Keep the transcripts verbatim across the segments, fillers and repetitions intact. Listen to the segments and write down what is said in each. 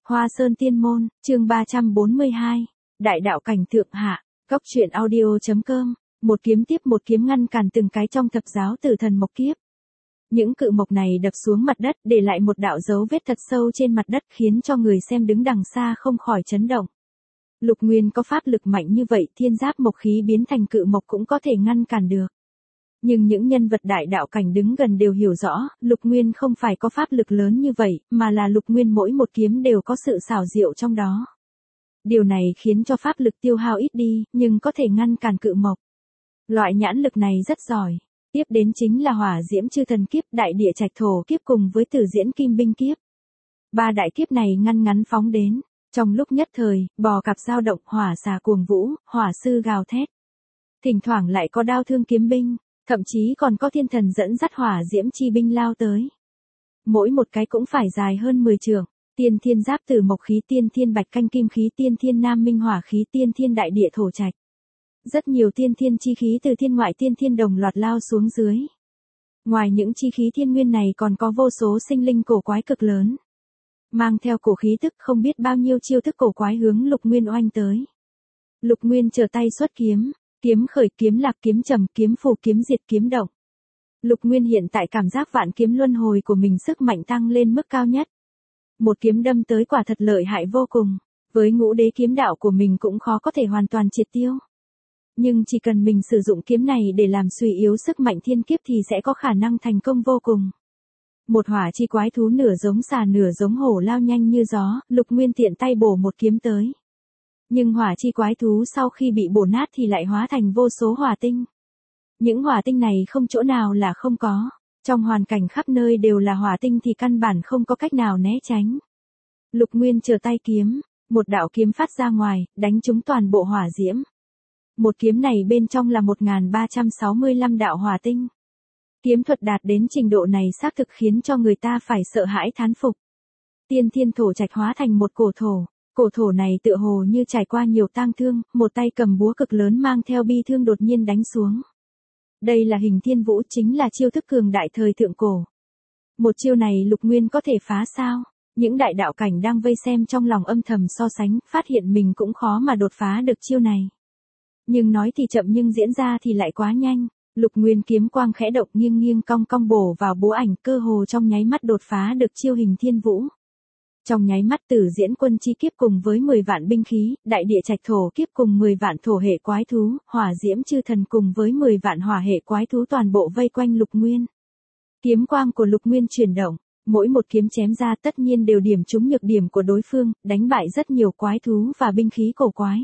Hoa Sơn Tiên Môn, chương ba trăm bốn mươi hai, Đại đạo cảnh thượng hạ, Cốc truyện audio chấm com, một kiếm tiếp một kiếm ngăn cản từng cái trong thập giáo tử thần mộc kiếp. Những cự mộc này đập xuống mặt đất để lại một đạo dấu vết thật sâu trên mặt đất khiến cho người xem đứng đằng xa không khỏi chấn động. Lục Nguyên có pháp lực mạnh như vậy, thiên giáp mộc khí biến thành cự mộc cũng có thể ngăn cản được. Nhưng những nhân vật đại đạo cảnh đứng gần đều hiểu rõ, Lục Nguyên không phải có pháp lực lớn như vậy, mà là Lục Nguyên mỗi một kiếm đều có sự xảo diệu trong đó. Điều này khiến cho pháp lực tiêu hao ít đi, nhưng có thể ngăn cản cự mộc. Loại nhãn lực này rất giỏi. Tiếp đến chính là hỏa diễm chư thần kiếp, đại địa trạch thổ kiếp cùng với tử diễn kim binh kiếp. Ba đại kiếp này ngăn ngắn phóng đến. Trong lúc nhất thời, bò cạp dao động, hỏa xà cuồng vũ, hỏa sư gào thét. Thỉnh thoảng lại có đao thương kiếm binh, thậm chí còn có thiên thần dẫn dắt hỏa diễm chi binh lao tới. Mỗi một cái cũng phải dài hơn mười trượng. Tiên thiên giáp tử mộc khí, tiên thiên bạch canh kim khí, tiên thiên nam minh hỏa khí, tiên thiên đại địa thổ trạch. Rất nhiều tiên thiên chi khí từ thiên ngoại tiên thiên đồng loạt lao xuống dưới. Ngoài những chi khí thiên nguyên này còn có vô số sinh linh cổ quái cực lớn. Mang theo cổ khí tức không biết bao nhiêu chiêu thức cổ quái hướng Lục Nguyên oanh tới. Lục Nguyên trở tay xuất kiếm, kiếm khởi, kiếm lạc, kiếm trầm, kiếm phù, kiếm diệt, kiếm động. Lục Nguyên hiện tại cảm giác vạn kiếm luân hồi của mình sức mạnh tăng lên mức cao nhất. Một kiếm đâm tới quả thật lợi hại vô cùng, với ngũ đế kiếm đạo của mình cũng khó có thể hoàn toàn triệt tiêu. Nhưng chỉ cần mình sử dụng kiếm này để làm suy yếu sức mạnh thiên kiếp thì sẽ có khả năng thành công vô cùng. Một hỏa chi quái thú nửa giống xà nửa giống hổ lao nhanh như gió, Lục Nguyên tiện tay bổ một kiếm tới. Nhưng hỏa chi quái thú sau khi bị bổ nát thì lại hóa thành vô số hỏa tinh. Những hỏa tinh này không chỗ nào là không có. Trong hoàn cảnh khắp nơi đều là hỏa tinh thì căn bản không có cách nào né tránh. Lục Nguyên trở tay kiếm, một đạo kiếm phát ra ngoài, đánh trúng toàn bộ hỏa diễm. Một kiếm này bên trong là một nghìn ba trăm sáu mươi lăm đạo hỏa tinh. Kiếm thuật đạt đến trình độ này xác thực khiến cho người ta phải sợ hãi thán phục. Tiên thiên thổ trạch hóa thành một cổ thổ, cổ thổ này tựa hồ như trải qua nhiều tang thương, một tay cầm búa cực lớn mang theo bi thương đột nhiên đánh xuống. Đây là hình thiên vũ, chính là chiêu thức cường đại thời thượng cổ. Một chiêu này Lục Nguyên có thể phá sao? Những đại đạo cảnh đang vây xem trong lòng âm thầm so sánh, phát hiện mình cũng khó mà đột phá được chiêu này. Nhưng nói thì chậm nhưng diễn ra thì lại quá nhanh. Lục Nguyên kiếm quang khẽ động nghiêng nghiêng cong cong bổ vào búa ảnh, cơ hồ trong nháy mắt đột phá được chiêu hình thiên vũ. Trong nháy mắt tử diễn quân chi kiếp cùng với mười vạn binh khí, đại địa trạch thổ kiếp cùng mười vạn thổ hệ quái thú, hỏa diễm chư thần cùng với mười vạn hỏa hệ quái thú toàn bộ vây quanh Lục Nguyên. Kiếm quang của Lục Nguyên chuyển động, mỗi một kiếm chém ra tất nhiên đều điểm trúng nhược điểm của đối phương, đánh bại rất nhiều quái thú và binh khí cổ quái.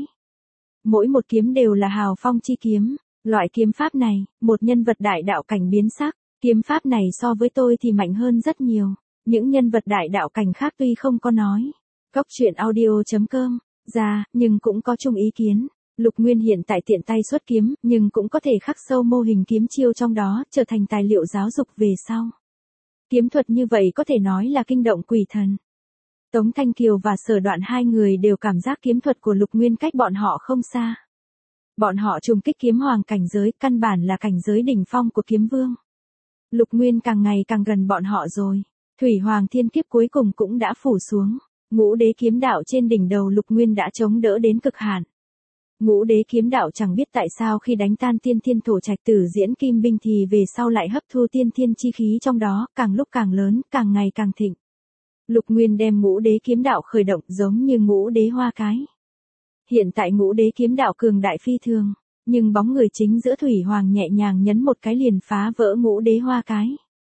Mỗi một kiếm đều là hào phong chi kiếm. Loại kiếm pháp này, một nhân vật đại đạo cảnh biến sắc, kiếm pháp này so với tôi thì mạnh hơn rất nhiều. Những nhân vật đại đạo cảnh khác tuy không có nói, Cốc truyện audio chấm com, ra, nhưng cũng có chung ý kiến. Lục Nguyên hiện tại tiện tay xuất kiếm, nhưng cũng có thể khắc sâu mô hình kiếm chiêu trong đó, trở thành tài liệu giáo dục về sau. Kiếm thuật như vậy có thể nói là kinh động quỷ thần. Tống Thanh Kiều và Sở Đoạn hai người đều cảm giác kiếm thuật của Lục Nguyên cách bọn họ không xa. Bọn họ trùng kích kiếm hoàng cảnh giới, căn bản là cảnh giới đỉnh phong của kiếm vương. Lục Nguyên càng ngày càng gần bọn họ rồi. Thủy hoàng thiên kiếp cuối cùng cũng đã phủ xuống. Ngũ đế kiếm đạo trên đỉnh đầu Lục Nguyên đã chống đỡ đến cực hạn. Ngũ đế kiếm đạo chẳng biết tại sao khi đánh tan tiên thiên thổ trạch tử diễn kim binh thì về sau lại hấp thu tiên thiên chi khí trong đó, càng lúc càng lớn, càng ngày càng thịnh. Lục Nguyên đem ngũ đế kiếm đạo khởi động giống như ngũ đế hoa cái. Hiện tại ngũ đế kiếm đạo cường đại phi thường, nhưng bóng người chính giữa Thủy Hoàng nhẹ nhàng nhấn một cái liền phá vỡ ngũ đế hoa cái.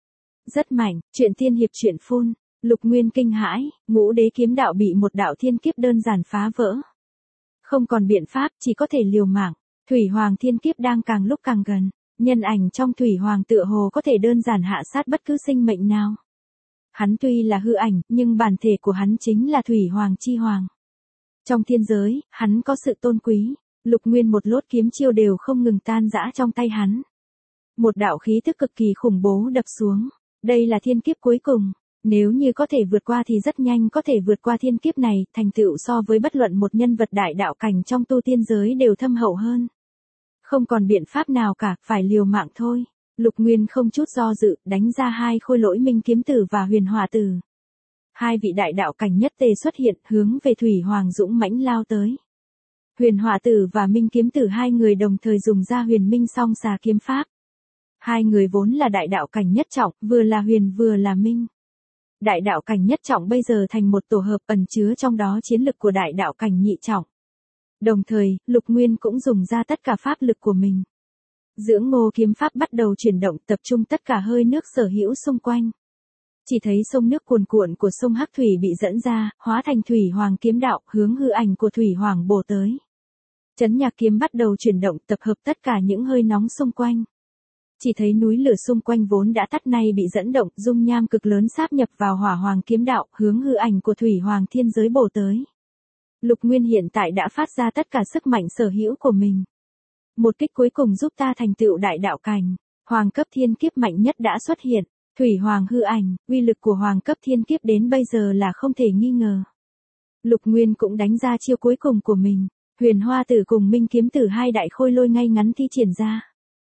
Rất mạnh, chuyện tiên hiệp chuyện phun, Lục Nguyên kinh hãi, ngũ đế kiếm đạo bị một đạo thiên kiếp đơn giản phá vỡ. Không còn biện pháp, chỉ có thể liều mạng. Thủy Hoàng thiên kiếp đang càng lúc càng gần, nhân ảnh trong Thủy Hoàng tựa hồ có thể đơn giản hạ sát bất cứ sinh mệnh nào. Hắn tuy là hư ảnh, nhưng bản thể của hắn chính là Thủy Hoàng chi hoàng. Trong thiên giới, hắn có sự tôn quý, Lục Nguyên một lốt kiếm chiêu đều không ngừng tan rã trong tay hắn. Một đạo khí tức cực kỳ khủng bố đập xuống, đây là thiên kiếp cuối cùng, nếu như có thể vượt qua thì rất nhanh có thể vượt qua thiên kiếp này, thành tựu so với bất luận một nhân vật đại đạo cảnh trong tu tiên giới đều thâm hậu hơn. Không còn biện pháp nào cả, phải liều mạng thôi. Lục Nguyên không chút do dự, đánh ra hai khôi lỗi minh kiếm tử và huyền hỏa tử. Hai vị đại đạo cảnh nhất tề xuất hiện, hướng về Thủy Hoàng dũng mãnh lao tới. Huyền Hỏa Tử và Minh Kiếm Tử hai người đồng thời dùng ra Huyền Minh Song Xà kiếm pháp. Hai người vốn là đại đạo cảnh nhất trọng, vừa là huyền vừa là minh. Đại đạo cảnh nhất trọng bây giờ thành một tổ hợp ẩn chứa trong đó chiến lực của đại đạo cảnh nhị trọng. Đồng thời, Lục Nguyên cũng dùng ra tất cả pháp lực của mình. Dưỡng Ngô kiếm pháp bắt đầu chuyển động, tập trung tất cả hơi nước sở hữu xung quanh. Chỉ thấy sông nước cuồn cuộn của sông Hắc Thủy bị dẫn ra, hóa thành Thủy Hoàng kiếm đạo, hướng hư ảnh của Thủy Hoàng bổ tới. Chấn Nhạc kiếm bắt đầu chuyển động, tập hợp tất cả những hơi nóng xung quanh. Chỉ thấy núi lửa xung quanh vốn đã tắt nay bị dẫn động, dung nham cực lớn sáp nhập vào Hỏa Hoàng kiếm đạo, hướng hư ảnh của Thủy Hoàng thiên giới bổ tới. Lục Nguyên hiện tại đã phát ra tất cả sức mạnh sở hữu của mình. Một kích cuối cùng giúp ta thành tựu đại đạo cảnh. Hoàng cấp thiên kiếp mạnh nhất đã xuất hiện. Thủy Hoàng hư ảnh, uy lực của Hoàng cấp thiên kiếp đến bây giờ là không thể nghi ngờ. Lục Nguyên cũng đánh ra chiêu cuối cùng của mình. Huyền Hoa Tử cùng Minh Kiếm Tử hai đại khôi lỗi ngay ngắn thi triển ra.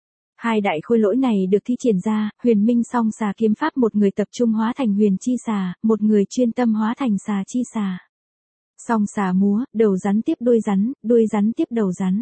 Hai đại khôi lỗi này được thi triển ra, Huyền Minh Song Xà kiếm pháp một người tập trung hóa thành Huyền Chi Xà, một người chuyên tâm hóa thành Xà Chi Xà. Song xà múa, đầu rắn tiếp đuôi rắn, đuôi rắn tiếp đầu rắn.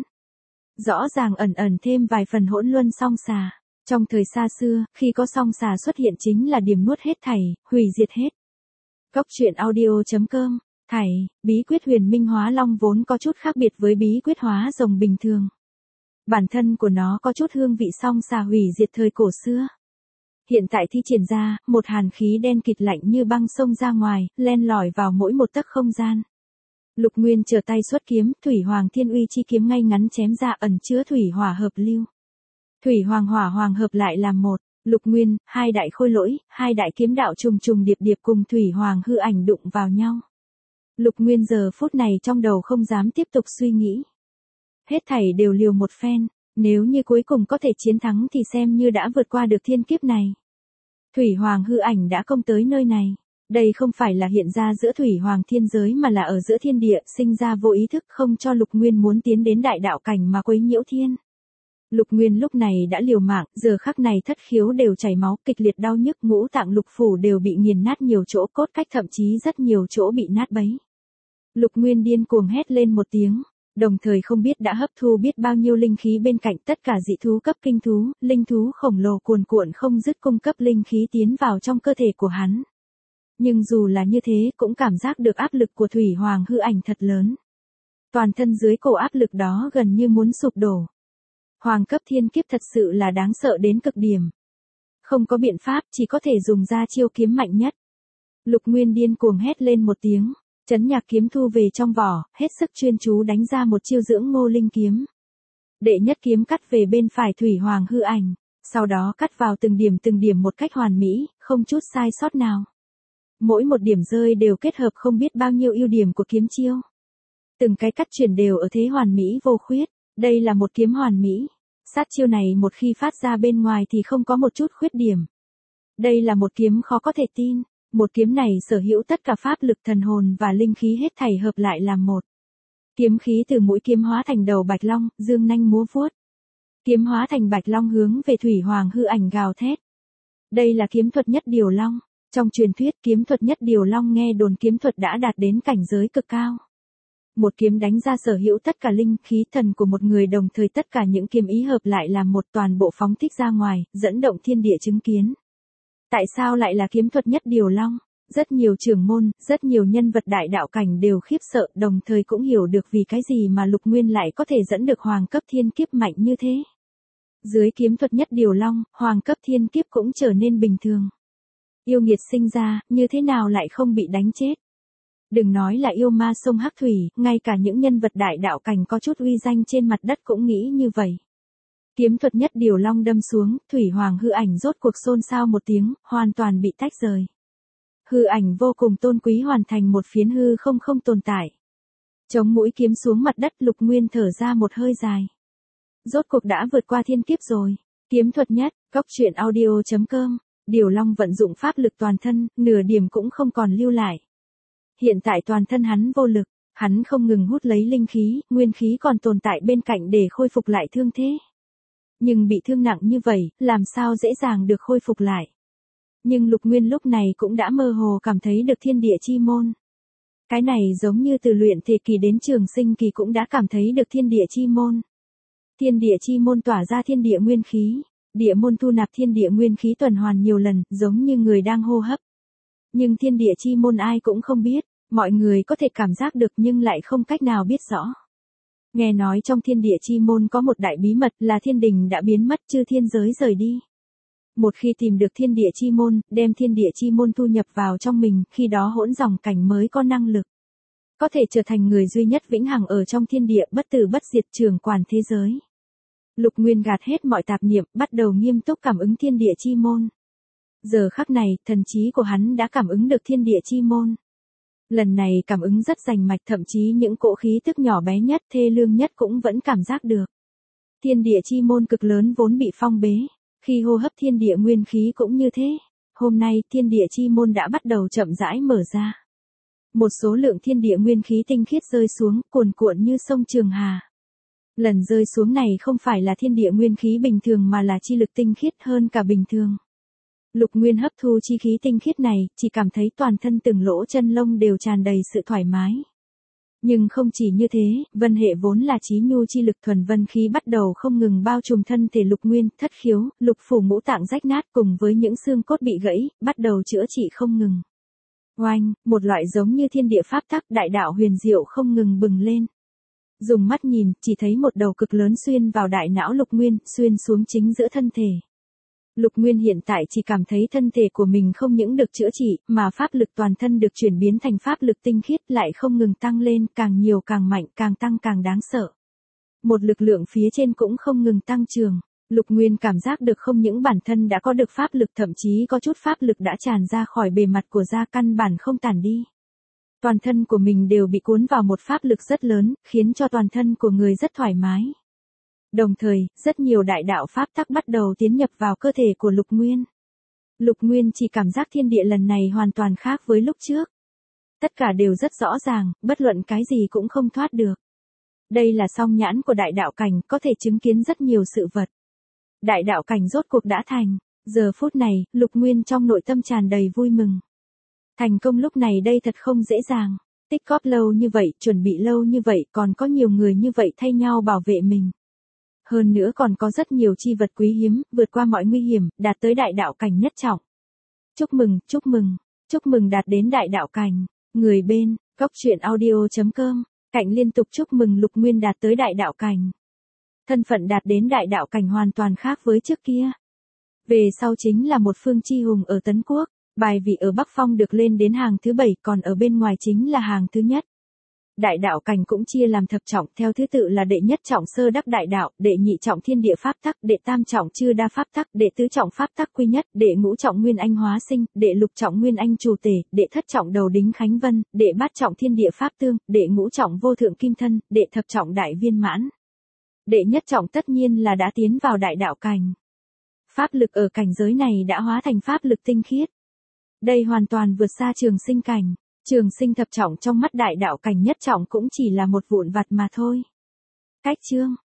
Rõ ràng ẩn ẩn thêm vài phần hỗn luân song xà. Trong thời xa xưa, khi có song xà xuất hiện chính là điểm nuốt hết thảy, hủy diệt hết. Cốc truyện audio chấm com, thảy, bí quyết Huyền Minh Hóa Long vốn có chút khác biệt với bí quyết hóa rồng bình thường. Bản thân của nó có chút hương vị song xà hủy diệt thời cổ xưa. Hiện tại thi triển ra, một hàn khí đen kịt lạnh như băng xông ra ngoài, len lỏi vào mỗi một tấc không gian. Lục Nguyên trở tay xuất kiếm, Thủy Hoàng Thiên Uy chi kiếm ngay ngắn chém ra ẩn chứa thủy hỏa hợp lưu. Thủy Hoàng hỏa hoàng hợp lại làm một, Lục Nguyên, hai đại khôi lỗi, hai đại kiếm đạo trùng trùng điệp điệp cùng Thủy Hoàng hư ảnh đụng vào nhau. Lục Nguyên giờ phút này trong đầu không dám tiếp tục suy nghĩ. Hết thảy đều liều một phen, nếu như cuối cùng có thể chiến thắng thì xem như đã vượt qua được thiên kiếp này. Thủy Hoàng hư ảnh đã công tới nơi này. Đây không phải là hiện ra giữa Thủy Hoàng thiên giới mà là ở giữa thiên địa, sinh ra vô ý thức không cho Lục Nguyên muốn tiến đến đại đạo cảnh mà quấy nhiễu thiên. Lục Nguyên lúc này đã liều mạng, giờ khắc này thất khiếu đều chảy máu, kịch liệt đau nhức, ngũ tạng lục phủ đều bị nghiền nát nhiều chỗ, cốt cách thậm chí rất nhiều chỗ bị nát bấy. Lục Nguyên điên cuồng hét lên một tiếng, đồng thời không biết đã hấp thu biết bao nhiêu linh khí bên cạnh, tất cả dị thú cấp kinh thú, linh thú khổng lồ cuồn cuộn không dứt cung cấp linh khí tiến vào trong cơ thể của hắn. Nhưng dù là như thế cũng cảm giác được áp lực của Thủy Hoàng hư ảnh thật lớn. Toàn thân dưới cổ áp lực đó gần như muốn sụp đổ. Hoàng cấp thiên kiếp thật sự là đáng sợ đến cực điểm. Không có biện pháp, chỉ có thể dùng ra chiêu kiếm mạnh nhất. Lục Nguyên điên cuồng hét lên một tiếng, Chấn Nhạc kiếm thu về trong vỏ, hết sức chuyên chú đánh ra một chiêu dưỡng ngô linh kiếm. Đệ nhất kiếm cắt về bên phải Thủy Hoàng hư ảnh, sau đó cắt vào từng điểm từng điểm một cách hoàn mỹ, không chút sai sót nào. Mỗi một điểm rơi đều kết hợp không biết bao nhiêu ưu điểm của kiếm chiêu. Từng cái cắt chuyển đều ở thế hoàn mỹ vô khuyết, đây là một kiếm hoàn mỹ. Sát chiêu này một khi phát ra bên ngoài thì không có một chút khuyết điểm. Đây là một kiếm khó có thể tin, một kiếm này sở hữu tất cả pháp lực thần hồn và linh khí hết thảy hợp lại làm một. Kiếm khí từ mũi kiếm hóa thành đầu bạch long, dương nanh múa vuốt. Kiếm hóa thành bạch long hướng về Thủy Hoàng hư ảnh gào thét. Đây là kiếm thuật nhất điều long. Trong truyền thuyết kiếm thuật nhất điều long nghe đồn kiếm thuật đã đạt đến cảnh giới cực cao. Một kiếm đánh ra sở hữu tất cả linh khí thần của một người, đồng thời tất cả những kiếm ý hợp lại làm một, toàn bộ phóng thích ra ngoài, dẫn động thiên địa chứng kiến. Tại sao lại là kiếm thuật nhất điều long? Rất nhiều trưởng môn, rất nhiều nhân vật đại đạo cảnh đều khiếp sợ, đồng thời cũng hiểu được vì cái gì mà Lục Nguyên lại có thể dẫn được hoàng cấp thiên kiếp mạnh như thế. Dưới kiếm thuật nhất điều long, hoàng cấp thiên kiếp cũng trở nên bình thường. Yêu nghiệt sinh ra, như thế nào lại không bị đánh chết? Đừng nói là yêu ma sông Hắc Thủy, ngay cả những nhân vật đại đạo cảnh có chút uy danh trên mặt đất cũng nghĩ như vậy. Kiếm thuật nhất điều long đâm xuống, Thủy Hoàng hư ảnh rốt cuộc xôn xao một tiếng, hoàn toàn bị tách rời. Hư ảnh vô cùng tôn quý hoàn thành một phiến hư không không tồn tại. Chống mũi kiếm xuống mặt đất, Lục Nguyên thở ra một hơi dài. Rốt cuộc đã vượt qua thiên kiếp rồi. Kiếm thuật nhất, cốc truyện audio chấm com. Điều long vận dụng pháp lực toàn thân, nửa điểm cũng không còn lưu lại. Hiện tại toàn thân hắn vô lực, hắn không ngừng hút lấy linh khí, nguyên khí còn tồn tại bên cạnh để khôi phục lại thương thế. Nhưng bị thương nặng như vậy, làm sao dễ dàng được khôi phục lại. Nhưng Lục Nguyên lúc này cũng đã mơ hồ cảm thấy được thiên địa chi môn. Cái này giống như từ luyện thể kỳ đến trường sinh kỳ cũng đã cảm thấy được thiên địa chi môn. Thiên địa chi môn tỏa ra thiên địa nguyên khí, địa môn thu nạp thiên địa nguyên khí tuần hoàn nhiều lần, giống như người đang hô hấp. Nhưng thiên địa chi môn ai cũng không biết, mọi người có thể cảm giác được nhưng lại không cách nào biết rõ. Nghe nói trong thiên địa chi môn có một đại bí mật là thiên đình đã biến mất, chư thiên giới rời đi. Một khi tìm được thiên địa chi môn, đem thiên địa chi môn thu nhập vào trong mình, khi đó hỗn dòng cảnh mới có năng lực. Có thể trở thành người duy nhất vĩnh hằng ở trong thiên địa bất tử bất diệt trưởng quản thế giới. Lục Nguyên gạt hết mọi tạp niệm, bắt đầu nghiêm túc cảm ứng thiên địa chi môn. Giờ khắc này, thần trí của hắn đã cảm ứng được thiên địa chi môn. Lần này cảm ứng rất rành mạch, thậm chí những cỗ khí tức nhỏ bé nhất, thê lương nhất cũng vẫn cảm giác được. Thiên địa chi môn cực lớn vốn bị phong bế, khi hô hấp thiên địa nguyên khí cũng như thế. Hôm nay, thiên địa chi môn đã bắt đầu chậm rãi mở ra. Một số lượng thiên địa nguyên khí tinh khiết rơi xuống, cuồn cuộn như sông Trường Hà. Lần rơi xuống này không phải là thiên địa nguyên khí bình thường mà là chi lực tinh khiết hơn cả bình thường. Lục Nguyên hấp thu chi khí tinh khiết này, chỉ cảm thấy toàn thân từng lỗ chân lông đều tràn đầy sự thoải mái. Nhưng không chỉ như thế, vân hệ vốn là chí nhu chi lực thuần vân khí bắt đầu không ngừng bao trùm thân thể Lục Nguyên, thất khiếu, lục phủ ngũ tạng rách nát cùng với những xương cốt bị gãy, bắt đầu chữa trị không ngừng. Oanh, một loại giống như thiên địa pháp tắc đại đạo huyền diệu không ngừng bừng lên. Dùng mắt nhìn, chỉ thấy một đầu cực lớn xuyên vào đại não Lục Nguyên, xuyên xuống chính giữa thân thể. Lục Nguyên hiện tại chỉ cảm thấy thân thể của mình không những được chữa trị, mà pháp lực toàn thân được chuyển biến thành pháp lực tinh khiết lại không ngừng tăng lên, càng nhiều càng mạnh, càng tăng càng đáng sợ. Một lực lượng phía trên cũng không ngừng tăng trưởng. Lục Nguyên cảm giác được không những bản thân đã có được pháp lực, thậm chí có chút pháp lực đã tràn ra khỏi bề mặt của da, căn bản không tản đi. Toàn thân của mình đều bị cuốn vào một pháp lực rất lớn, khiến cho toàn thân của người rất thoải mái. Đồng thời, rất nhiều đại đạo pháp tắc bắt đầu tiến nhập vào cơ thể của Lục Nguyên. Lục Nguyên chỉ cảm giác thiên địa lần này hoàn toàn khác với lúc trước. Tất cả đều rất rõ ràng, bất luận cái gì cũng không thoát được. Đây là song nhãn của đại đạo cảnh, có thể chứng kiến rất nhiều sự vật. Đại đạo cảnh rốt cuộc đã thành. Giờ phút này, Lục Nguyên trong nội tâm tràn đầy vui mừng. Thành công lúc này đây thật không dễ dàng. Tích góp lâu như vậy, chuẩn bị lâu như vậy, còn có nhiều người như vậy thay nhau bảo vệ mình. Hơn nữa còn có rất nhiều chi vật quý hiếm, vượt qua mọi nguy hiểm, đạt tới đại đạo cảnh nhất trọng. Chúc mừng, chúc mừng, chúc mừng đạt đến đại đạo cảnh. Người bên, góc truyện audio chấm com, Cạnh liên tục chúc mừng Lục Nguyên đạt tới đại đạo cảnh. Thân phận đạt đến đại đạo cảnh hoàn toàn khác với trước kia. Về sau chính là một phương chi hùng ở Tấn Quốc, bài vị ở Bắc Phong được lên đến hàng thứ bảy, còn ở bên ngoài chính là hàng thứ nhất. Đại đạo cảnh cũng chia làm thập trọng, theo thứ tự là đệ nhất trọng sơ đắc đại đạo, đệ nhị trọng thiên địa pháp tắc, đệ tam trọng chư đa pháp tắc, đệ tứ trọng pháp tắc quy nhất, đệ ngũ trọng nguyên anh hóa sinh, đệ lục trọng nguyên anh chủ tể, đệ thất trọng đầu đính khánh vân, đệ bát trọng thiên địa pháp tương, đệ ngũ trọng vô thượng kim thân, đệ thập trọng đại viên mãn. Đệ nhất trọng tất nhiên là đã tiến vào đại đạo cảnh. Pháp lực ở cảnh giới này đã hóa thành pháp lực tinh khiết. Đây hoàn toàn vượt xa trường sinh cảnh. Trường sinh thập trọng trong mắt đại đạo cảnh nhất trọng cũng chỉ là một vụn vặt mà thôi. Cách chương